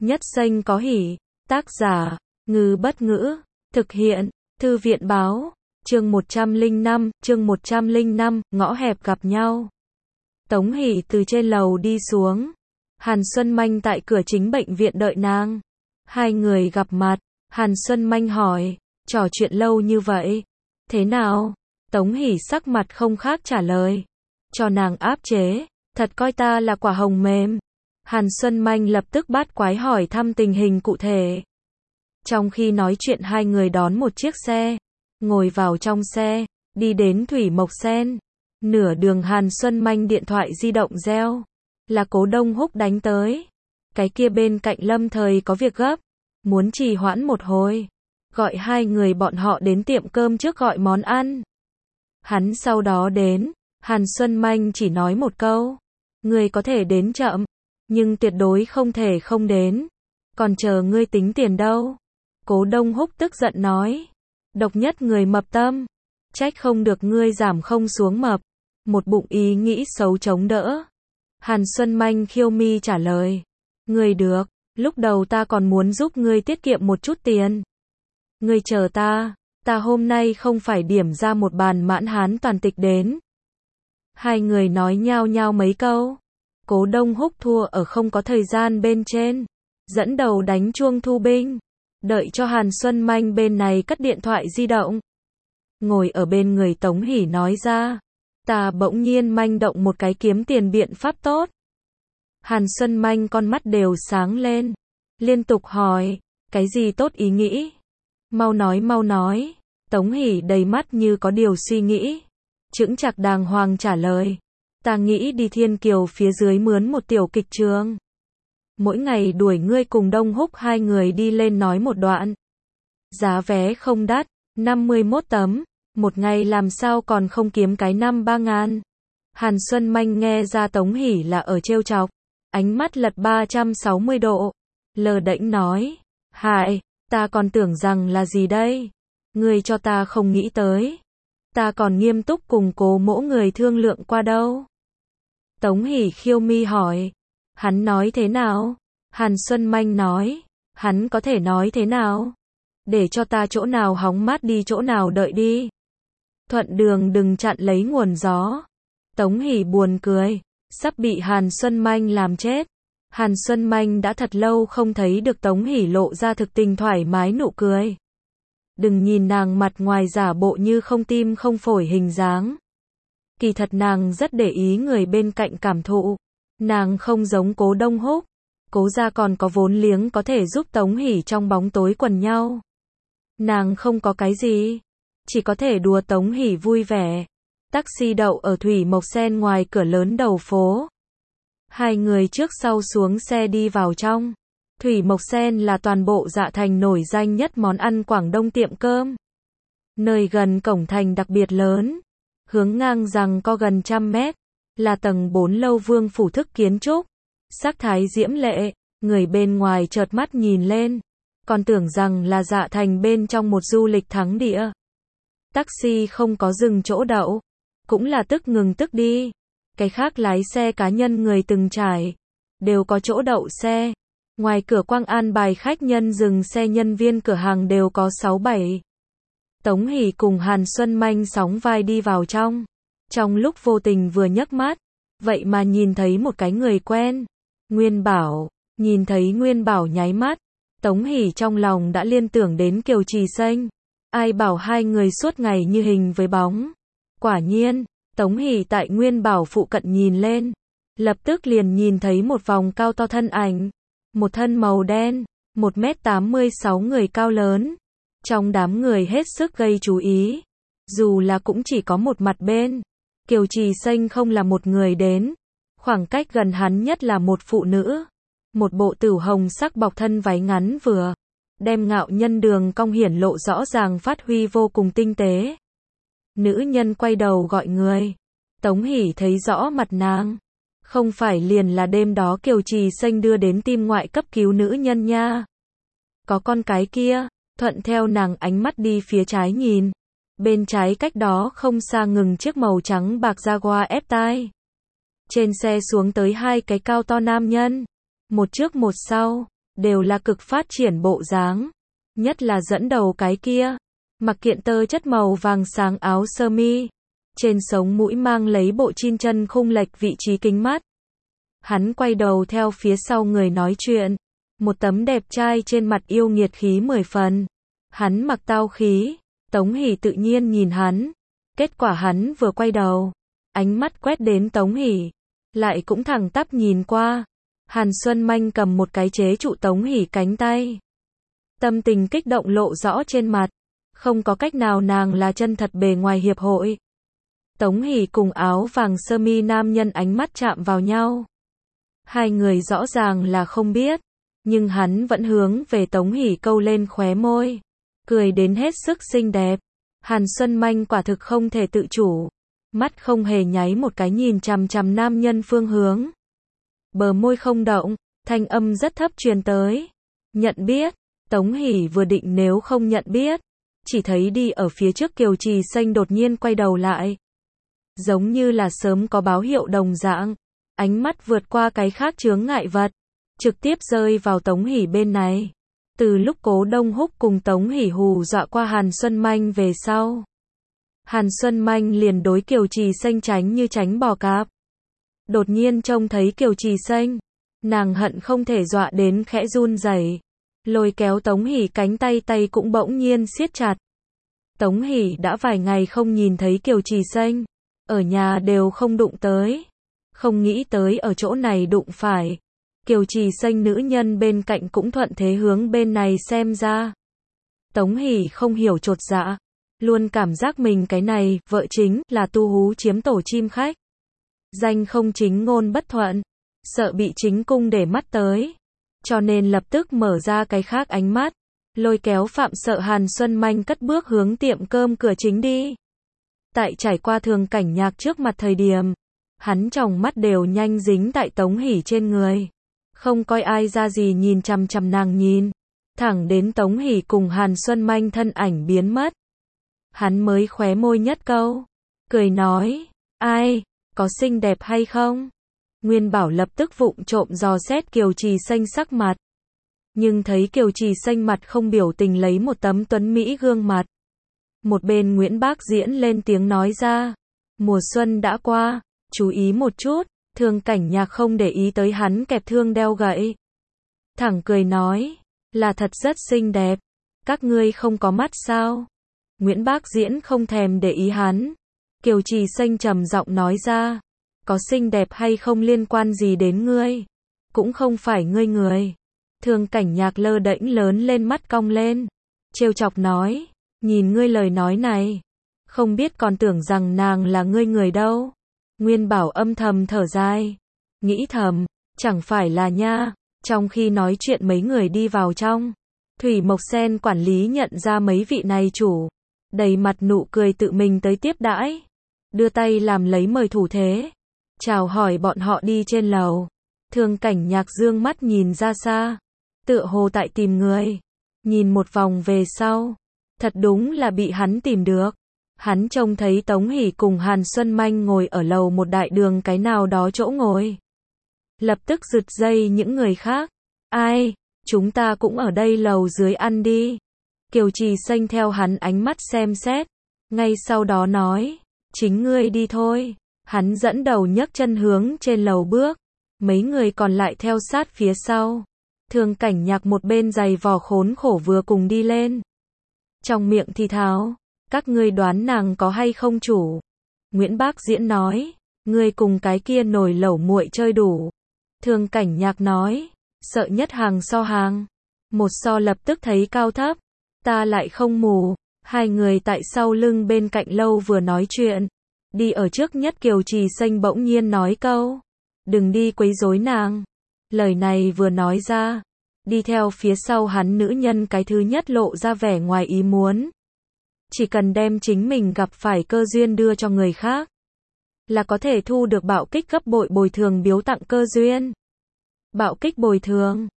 Nhất xanh có hỉ. Tác giả, Ngư Bất Ngữ. Thực hiện, Thư viện Báo. Chương 105, ngõ hẹp gặp nhau. Tống Hỷ từ trên lầu đi xuống. Hàn Xuân Manh tại cửa chính bệnh viện đợi nàng. Hai người gặp mặt, Hàn Xuân Manh hỏi, trò chuyện lâu như vậy. Thế nào? Tống Hỷ sắc mặt không khác trả lời. Cho nàng áp chế, thật coi ta là quả hồng mềm. Hàn Xuân Manh lập tức bát quái hỏi thăm tình hình cụ thể. Trong khi nói chuyện hai người đón một chiếc xe, ngồi vào trong xe, đi đến Thủy Mộc Sen. Nửa đường Hàn Xuân Manh điện thoại di động reo. Là Cố Đông Húc đánh tới. Cái kia bên cạnh lâm thời có việc gấp, muốn trì hoãn một hồi. Gọi hai người bọn họ đến tiệm cơm trước gọi món ăn. Hắn sau đó đến, Hàn Xuân Manh chỉ nói một câu. Người có thể đến chậm, nhưng tuyệt đối không thể không đến. Còn chờ ngươi tính tiền đâu? Cố Đông Húc tức giận nói. Độc nhất người mập tâm. Trách không được ngươi giảm không xuống mập. Một bụng ý nghĩ xấu chống đỡ. Hàn Xuân Manh khiêu mi trả lời. Ngươi được, lúc đầu ta còn muốn giúp ngươi tiết kiệm một chút tiền. Ngươi chờ ta hôm nay không phải điểm ra một bàn mãn hán toàn tịch đến. Hai người nói nhao nhao mấy câu. Cố Đông Húc thua ở không có thời gian bên trên. Dẫn đầu đánh chuông thu binh. Đợi cho Hàn Xuân Manh bên này cất điện thoại di động. Ngồi ở bên người Tống Hỷ nói ra. Ta bỗng nhiên manh động một cái kiếm tiền biện pháp tốt. Hàn Xuân Manh con mắt đều sáng lên. Liên tục hỏi. Cái gì tốt ý nghĩ? Mau nói. Tống Hỷ đầy mắt như có điều suy nghĩ. Chững chạc đàng hoàng trả lời. Ta nghĩ đi Thiên Kiều phía dưới mướn một tiểu kịch trường. Mỗi ngày đuổi ngươi cùng Đông Húc hai người đi lên nói một đoạn. Giá vé không đắt, 51 tấm. Một ngày làm sao còn không kiếm cái 5-3 ngàn. Hàn Xuân Manh nghe ra Tống Hỷ là ở trêu chọc. Ánh mắt lật 360 độ. Lờ đễnh nói. Hại, ta còn tưởng rằng là gì đây? Ngươi cho ta không nghĩ tới. Ta còn nghiêm túc cùng Cố mỗ người thương lượng qua đâu. Tống Hỷ khiêu mi hỏi. Hắn nói thế nào? Hàn Xuân Manh nói. Hắn có thể nói thế nào? Để cho ta chỗ nào hóng mát đi chỗ nào đợi đi. Thuận đường đừng chặn lấy nguồn gió. Tống Hỷ buồn cười. Sắp bị Hàn Xuân Manh làm chết. Hàn Xuân Manh đã thật lâu không thấy được Tống Hỷ lộ ra thực tình thoải mái nụ cười. Đừng nhìn nàng mặt ngoài giả bộ như không tim không phổi hình dáng. Kỳ thật nàng rất để ý người bên cạnh cảm thụ. Nàng không giống Cố Đông Húc. Cố gia còn có vốn liếng có thể giúp Tống Hỷ trong bóng tối quần nhau. Nàng không có cái gì. Chỉ có thể đùa Tống Hỷ vui vẻ. Taxi đậu ở Thủy Mộc Sen ngoài cửa lớn đầu phố. Hai người trước sau xuống xe đi vào trong. Thủy Mộc Sen là toàn bộ Dạ Thành nổi danh nhất món ăn Quảng Đông tiệm cơm. Nơi gần cổng thành đặc biệt lớn. Hướng ngang rằng có gần 100 mét. Là tầng 4 lâu vương phủ thức kiến trúc. Sắc thái diễm lệ. Người bên ngoài chợt mắt nhìn lên. Còn tưởng rằng là Dạ Thành bên trong một du lịch thắng địa. Taxi không có dừng chỗ đậu. Cũng là tức ngừng tức đi. Cái khác lái xe cá nhân người từng trải. Đều có chỗ đậu xe. Ngoài cửa quang an bài khách nhân dừng xe nhân viên cửa hàng đều có 6-7. Tống Hỷ cùng Hàn Xuân Manh sóng vai đi vào trong. Trong lúc vô tình vừa nhấc mắt. Vậy mà nhìn thấy một cái người quen. Nguyên Bảo. Nhìn thấy Nguyên Bảo nháy mắt. Tống Hỷ trong lòng đã liên tưởng đến Kiều Trì Xanh. Ai bảo hai người suốt ngày như hình với bóng. Quả nhiên. Tống Hỷ tại Nguyên Bảo phụ cận nhìn lên. Lập tức liền nhìn thấy một vòng cao to thân ảnh. Một thân màu đen. 1m86 người cao lớn. Trong đám người hết sức gây chú ý. Dù là cũng chỉ có một mặt bên. Kiều Trì Xanh không là một người đến. Khoảng cách gần hắn nhất là một phụ nữ. Một bộ tửu hồng sắc bọc thân váy ngắn vừa. Đem ngạo nhân đường cong hiển lộ rõ ràng phát huy vô cùng tinh tế. Nữ nhân quay đầu gọi người. Tống Hỷ thấy rõ mặt nàng. Không phải liền là đêm đó Kiều Trì Xanh đưa đến tim ngoại cấp cứu nữ nhân nha. Có con cái kia. Thuận theo nàng ánh mắt đi phía trái nhìn. Bên trái cách đó không xa ngừng chiếc màu trắng bạc Jaguar F-Type. Trên xe xuống tới hai cái cao to nam nhân. Một trước một sau. đều là cực phát triển bộ dáng. Nhất là dẫn đầu cái kia, mặc kiện tơ chất màu vàng sáng áo sơ mi, trên sống mũi mang lấy bộ chin chân khung lệch vị trí kính mắt. Hắn quay đầu theo phía sau người nói chuyện, một tấm đẹp trai trên mặt yêu nghiệt khí 10 phần. Hắn mặc tao khí, Tống Hỷ tự nhiên nhìn hắn, kết quả hắn vừa quay đầu, ánh mắt quét đến Tống Hỷ, lại cũng thẳng tắp nhìn qua. Hàn Xuân Manh cầm một cái chế trụ Tống Hỷ cánh tay. Tâm tình kích động lộ rõ trên mặt, không có cách nào nàng là chân thật bề ngoài hiệp hội. Tống Hỷ cùng áo vàng sơ mi nam nhân ánh mắt chạm vào nhau. Hai người rõ ràng là không biết, nhưng hắn vẫn hướng về Tống Hỷ câu lên khóe môi, cười đến hết sức xinh đẹp. Hàn Xuân Manh quả thực không thể tự chủ, mắt không hề nháy một cái nhìn chằm chằm nam nhân phương hướng. Bờ môi không động, thanh âm rất thấp truyền tới. Nhận biết. Tống Hỷ vừa định nếu không nhận biết, chỉ thấy đi ở phía trước Kiều Trì Xanh đột nhiên quay đầu lại. Giống như là sớm có báo hiệu đồng dạng, ánh mắt vượt qua cái khác chướng ngại vật, trực tiếp rơi vào Tống Hỷ bên này. Từ lúc Cố Đông Húc cùng Tống Hỷ hù dọa qua Hàn Xuân Manh về sau, Hàn Xuân Manh liền đối Kiều Trì Xanh tránh như tránh bò cạp. Đột nhiên trông thấy Kiều Trì Xanh, nàng hận không thể dọa đến khẽ run rẩy, lôi kéo Tống Hỷ cánh tay, tay cũng bỗng nhiên siết chặt. Tống Hỷ đã vài ngày không nhìn thấy Kiều Trì Xanh, ở nhà đều không đụng tới, không nghĩ tới ở chỗ này đụng phải. Kiều Trì Xanh nữ nhân bên cạnh cũng thuận thế hướng bên này xem ra. Tống Hỷ không hiểu chột dạ, luôn cảm giác mình cái này vợ chính là tu hú chiếm tổ chim khách. Danh không chính ngôn bất thuận, sợ bị chính cung để mắt tới, cho nên lập tức mở ra cái khác ánh mắt, lôi kéo Phạm Sợ Hàn Xuân Manh cất bước hướng tiệm cơm cửa chính đi. Tại trải qua Thường Cảnh Nhạc trước mặt thời điểm, hắn tròng mắt đều nhanh dính tại Tống Hỷ trên người, không coi ai ra gì nhìn chằm chằm nàng nhìn, thẳng đến Tống Hỷ cùng Hàn Xuân Manh thân ảnh biến mất. Hắn mới khóe môi nhất câu, cười nói, ai, có xinh đẹp hay không? Nguyên Bảo lập tức vụng trộm dò xét Kiều Trì Xanh sắc mặt. Nhưng thấy Kiều Trì Xanh mặt không biểu tình lấy một tấm tuấn mỹ gương mặt. Một bên Nguyễn Bác Diễn lên tiếng nói ra, mùa xuân đã qua, chú ý một chút. Thường Cảnh Nhạc không để ý tới hắn kẹp thương đeo gậy, thẳng cười nói, là thật rất xinh đẹp, các ngươi không có mắt sao? Nguyễn Bác Diễn không thèm để ý hắn. Kiều Trì Xanh trầm giọng nói ra, có xinh đẹp hay không liên quan gì đến ngươi, cũng không phải ngươi người. Thường Cảnh Nhạc lơ đễnh lớn lên mắt cong lên, trêu chọc nói, nhìn ngươi lời nói này, không biết còn tưởng rằng nàng là ngươi người đâu. Nguyên Bảo âm thầm thở dài, nghĩ thầm, chẳng phải là nha. Trong khi nói chuyện mấy người đi vào trong, Thủy Mộc Sen quản lý nhận ra mấy vị này chủ, đầy mặt nụ cười tự mình tới tiếp đãi, đưa tay làm lấy mời thủ thế, chào hỏi bọn họ đi trên lầu. Thường Cảnh Nhạc dương mắt nhìn ra xa, tựa hồ tại tìm người, nhìn một vòng về sau, thật đúng là bị hắn tìm được. Hắn trông thấy Tống Hỷ cùng Hàn Xuân Manh ngồi ở lầu một đại đường cái nào đó chỗ ngồi. Lập tức giật dây những người khác. Ai, chúng ta cũng ở đây lầu dưới ăn đi. Kiều Trì Xanh theo hắn ánh mắt xem xét, ngay sau đó nói, chính ngươi đi thôi. Hắn dẫn đầu nhấc chân hướng trên lầu bước, mấy người còn lại theo sát phía sau. Thường Cảnh Nhạc một bên giày vò khốn khổ vừa cùng đi lên. Trong miệng thì thào, các ngươi đoán nàng có hay không chủ? Nguyễn Bác Diễn nói, ngươi cùng cái kia nồi lẩu muội chơi đủ. Thường Cảnh Nhạc nói, sợ nhất hàng so hàng. Một so lập tức thấy cao thấp, ta lại không mù. Hai người tại sau lưng bên cạnh lâu vừa nói chuyện. Đi ở trước nhất Kiều Trì Xanh bỗng nhiên nói câu, đừng đi quấy rối nàng. Lời này vừa nói ra, đi theo phía sau hắn nữ nhân cái thứ nhất lộ ra vẻ ngoài ý muốn. Chỉ cần đem chính mình gặp phải cơ duyên đưa cho người khác, là có thể thu được bạo kích gấp bội bồi thường biếu tặng cơ duyên. Bạo kích bồi thường,